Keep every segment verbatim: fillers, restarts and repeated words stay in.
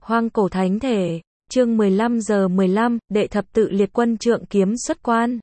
Hoang cổ thánh thể, chương mười lăm giờ mười lăm, đệ thập tự liệt quân trượng kiếm xuất quan.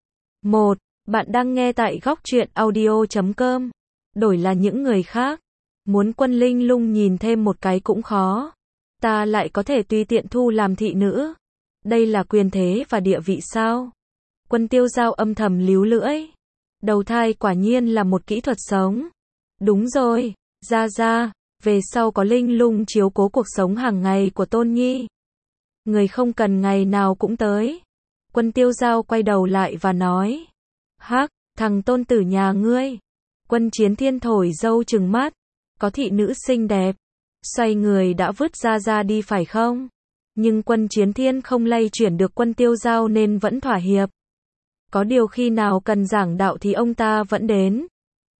một. Bạn đang nghe tại góc truyện audio chấm com. Đổi là những người khác, muốn quân linh lung nhìn thêm một cái cũng khó. Ta lại có thể tùy tiện thu làm thị nữ. Đây là quyền thế và địa vị sao? Quân Tiêu Dao âm thầm líu lưỡi. Đầu thai quả nhiên là một kỹ thuật sống. Đúng rồi, ra ra, về sau có linh lung chiếu cố cuộc sống hàng ngày của Tôn Nhi. Người không cần ngày nào cũng tới. Quân Tiêu Dao quay đầu lại và nói. Hắc, thằng tôn tử nhà ngươi. Quân Chiến Thiên thổi dâu trừng mắt. Có thị nữ xinh đẹp. Xoay người đã vứt ra ra đi phải không? Nhưng Quân Chiến Thiên không lay chuyển được Quân Tiêu Dao nên vẫn thỏa hiệp. Có điều khi nào cần giảng đạo thì ông ta vẫn đến.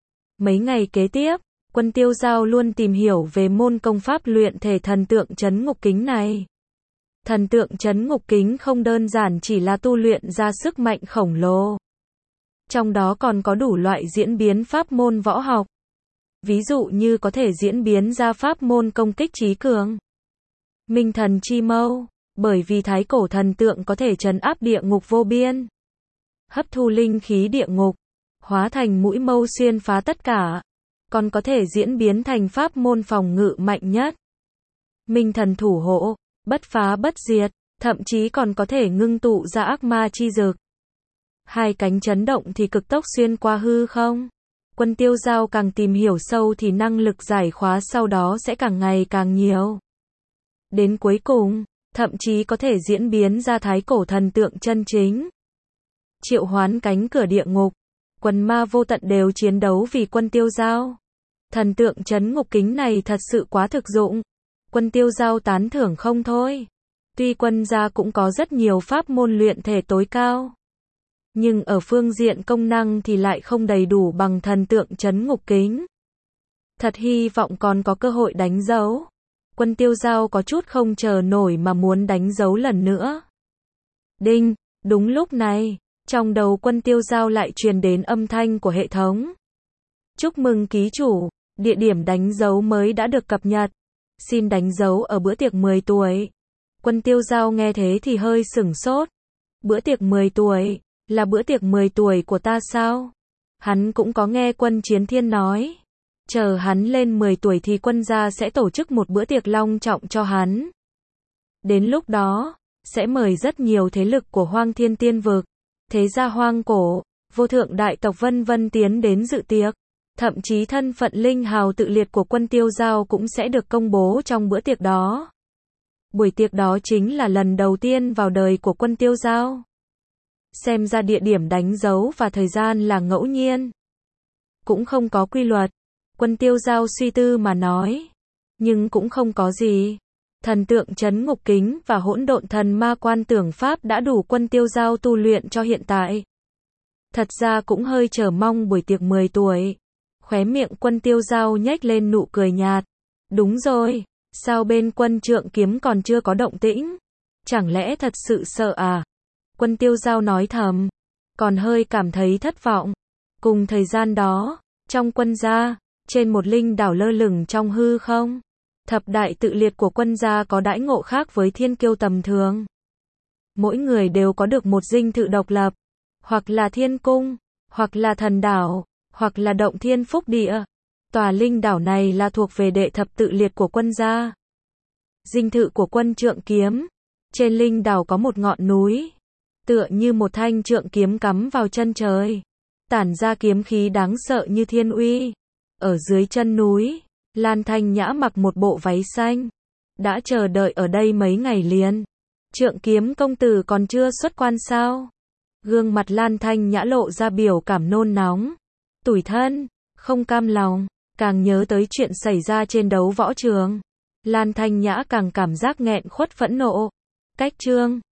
Mấy ngày kế tiếp, Quân Tiêu Dao luôn tìm hiểu về môn công pháp luyện thể thần tượng trấn ngục kính này. Thần tượng trấn ngục kính không đơn giản chỉ là tu luyện ra sức mạnh khổng lồ. Trong đó còn có đủ loại diễn biến pháp môn võ học. Ví dụ như có thể diễn biến ra pháp môn công kích trí cường. Minh thần chi mâu, bởi vì thái cổ thần tượng có thể trấn áp địa ngục vô biên. Hấp thu linh khí địa ngục, hóa thành mũi mâu xuyên phá tất cả. Còn có thể diễn biến thành pháp môn phòng ngự mạnh nhất. Minh thần thủ hộ, bất phá bất diệt, thậm chí còn có thể ngưng tụ ra ác ma chi dực. Hai cánh chấn động thì cực tốc xuyên qua hư không. Quân Tiêu Dao càng tìm hiểu sâu thì năng lực giải khóa sau đó sẽ càng ngày càng nhiều. Đến cuối cùng, thậm chí có thể diễn biến ra thái cổ thần tượng chân chính. Triệu hoán cánh cửa địa ngục, quần ma vô tận đều chiến đấu vì Quân Tiêu Dao. Thần tượng trấn ngục kính này thật sự quá thực dụng. Quân Tiêu Dao tán thưởng không thôi. Tuy quân gia cũng có rất nhiều pháp môn luyện thể tối cao. Nhưng ở phương diện công năng thì lại không đầy đủ bằng thần tượng trấn ngục kính. Thật hy vọng còn có cơ hội đánh dấu. Quân Tiêu Dao có chút không chờ nổi mà muốn đánh dấu lần nữa. Đinh, đúng lúc này, trong đầu Quân Tiêu Dao lại truyền đến âm thanh của hệ thống. Chúc mừng ký chủ, địa điểm đánh dấu mới đã được cập nhật. Xin đánh dấu ở bữa tiệc mười tuổi. Quân Tiêu Dao nghe thế thì hơi sửng sốt. Bữa tiệc mười tuổi, là bữa tiệc mười tuổi của ta sao? Hắn cũng có nghe Quân Chiến Thiên nói. Chờ hắn lên mười tuổi thì quân gia sẽ tổ chức một bữa tiệc long trọng cho hắn. Đến lúc đó, sẽ mời rất nhiều thế lực của Hoang Thiên Tiên Vực, thế gia hoang cổ, vô thượng đại tộc vân vân tiến đến dự tiệc. Thậm chí thân phận linh hào tự liệt của Quân Tiêu Dao cũng sẽ được công bố trong bữa tiệc đó. Buổi tiệc đó chính là lần đầu tiên vào đời của Quân Tiêu Dao. Xem ra địa điểm đánh dấu và thời gian là ngẫu nhiên. Cũng không có quy luật. Quân Tiêu Dao suy tư mà nói. Nhưng cũng không có gì. Thần tượng trấn ngục kính và hỗn độn thần ma quan tưởng pháp đã đủ Quân Tiêu Dao tu luyện cho hiện tại. Thật ra cũng hơi chờ mong buổi tiệc mười tuổi. Khóe miệng Quân Tiêu Dao nhếch lên nụ cười nhạt. Đúng rồi, sao bên quân trượng kiếm còn chưa có động tĩnh? Chẳng lẽ thật sự sợ à? Quân Tiêu Dao nói thầm, còn hơi cảm thấy thất vọng. Cùng thời gian đó, trong quân gia, trên một linh đảo lơ lửng trong hư không, thập đại tự liệt của quân gia có đãi ngộ khác với thiên kiêu tầm thường. Mỗi người đều có được một dinh thự độc lập, hoặc là thiên cung, hoặc là thần đảo, hoặc là động thiên phúc địa. Tòa linh đảo này là thuộc về đệ thập tự liệt của quân gia. Dinh thự của quân trượng kiếm. Trên linh đảo có một ngọn núi. Tựa như một thanh trượng kiếm cắm vào chân trời. Tản ra kiếm khí đáng sợ như thiên uy. Ở dưới chân núi, Lan Thanh Nhã mặc một bộ váy xanh. Đã chờ đợi ở đây mấy ngày liền. Trượng kiếm công tử còn chưa xuất quan sao? Gương mặt Lan Thanh Nhã lộ ra biểu cảm nôn nóng. Tủi thân, không cam lòng, càng nhớ tới chuyện xảy ra trên đấu võ trường. Lan Thanh Nhã càng cảm giác nghẹn khuất phẫn nộ. Cách trương,